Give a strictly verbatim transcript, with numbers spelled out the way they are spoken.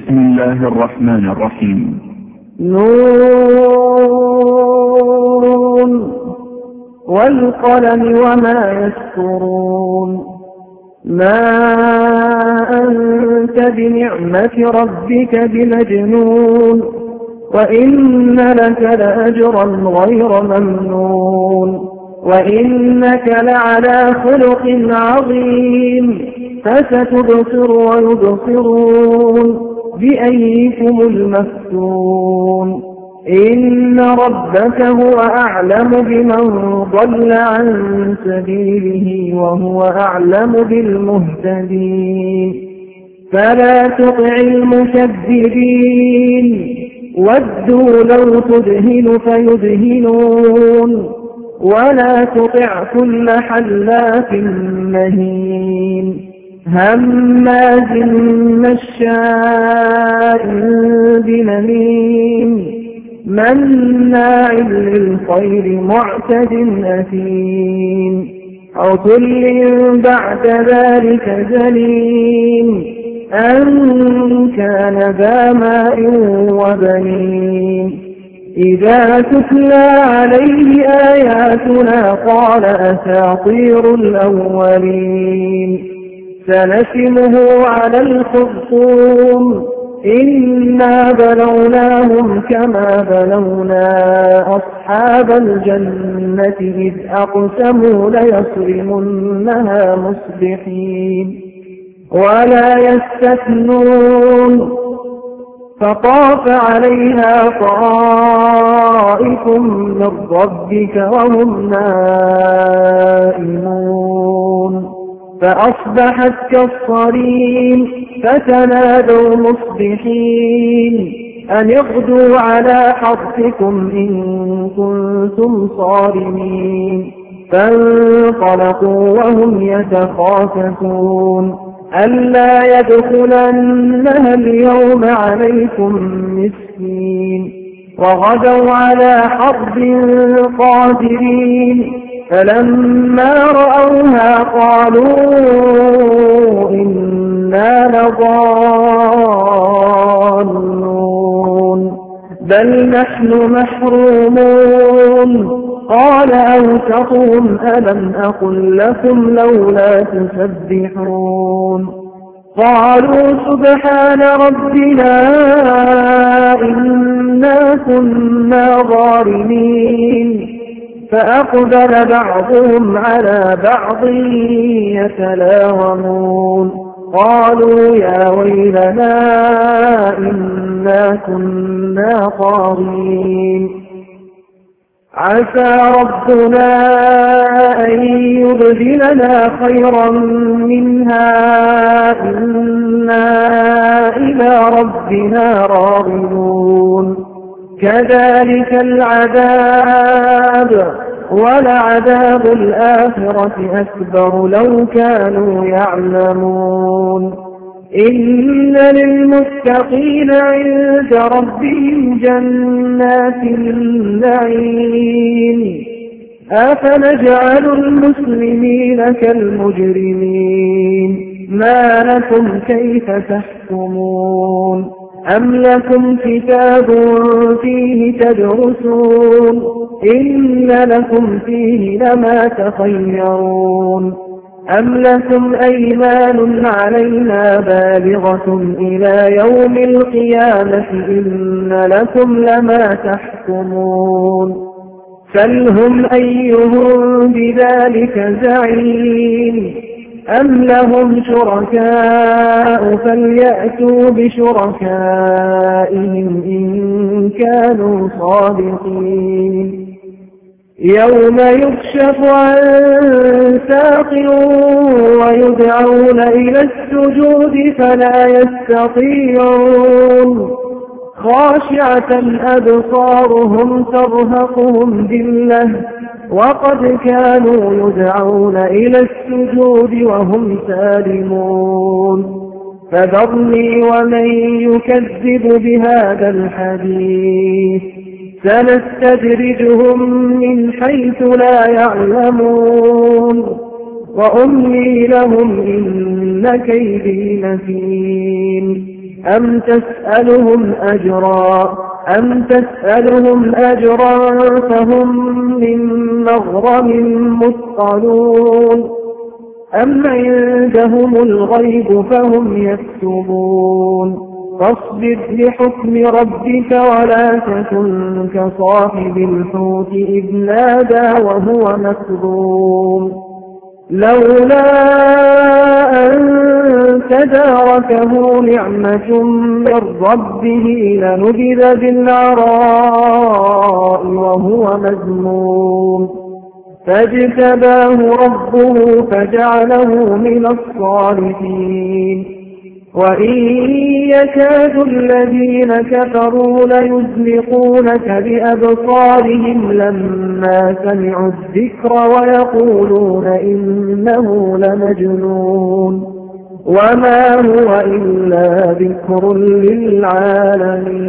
بسم الله الرحمن الرحيم. نون والقلم وما يسطرون. ما أنت بنعمة ربك بمجنون وإن لك لأجرا غير ممنون وإنك لعلى خلق عظيم فستبصر ويبصرون بأيكم المفتون. إن ربك هو أعلم بمن ضل عن سبيله وهو أعلم بالمهتدين. فلا تطع المكذبين ودوا لو تدهن فيدهنون ولا تطع كل حلاف مهين هماز مشاء بنميم مناع للخير معتد أثيم عتل بعد ذلك زنيم أن كان ذا ماء وبنين. إذا تتلى عليه آياتنا قال أساطير الأولين سنسمه على الخرطوم إنا بلوناهم كما بلونا أصحاب الجنة إذ أقسموا ليصرمنها مصبحين ولا يستثنون فطاف عليها طائف من ربك وهم نائمون فأصبحت كالصريم فتنادوا مصبحين أن اغدوا على حرثكم إن كنتم صارمين. فانطلقوا وهم يتخافتون ألا يدخلنها اليوم عليكم مسكين وغدوا على حرب قادرين فلما رأوها قالوا إنا لضالون بل نحن محرومون. قال أوسطهم ألم أقل لكم لولا تسبحون قالوا سبحان ربنا إنا كنا ظالمين. فأقبل بعضهم على بعض يتلاومون قالوا يا ويلنا إنا كنا طاغين. عسى ربنا أن يبدلنا خيرا منها إنا إلى ربنا راغبون. كذلك العذاب ولعذاب الآخرة أكبر لو كانوا يعلمون. إن للمتقين عند ربهم جنات النعيم أفنجعل المسلمين كالمجرمين ما لكم كيف تحكمون أم لكم كتاب فيه تدرسون إن لكم فيه لما تخيرون أم لكم أيمان علينا بالغة إلى يوم القيامة إن لكم لما تحكمون. سلهم أيهم بذلك زعيم أم لهم شركاء فليأتوا بشركائهم إن كانوا صادقين. يوم يكشف عن ساق ويدعون إلى السجود فلا يستطيعون خاشعة أبصارهم ترهقهم ذلة وقد كانوا يدعون إلى السجود وهم سالمون. فذرني ومن يكذب بهذا الحديث سنستدرجهم من حيث لا يعلمون وأملي لهم إن كيدي متين. أم تسألهم أجرا أم تسألهم أجرا فهم من مغرم مثقلون أم عندهم الغيب فهم يكتبون فاصبر لحكم ربك ولا تكن كصاحب الحوت إذ نادى وهو مكظوم لولا أن تداركه نعمة من ربه لنبذ بالعراء وهو مذموم فاجتباه ربه فجعله من الصالحين وإن يكاد الذين كفروا ليزلقونك بأبصارهم لما سمعوا الذكر ويقولون إنه لمجنون وما هو إلا ذكر للعالمين.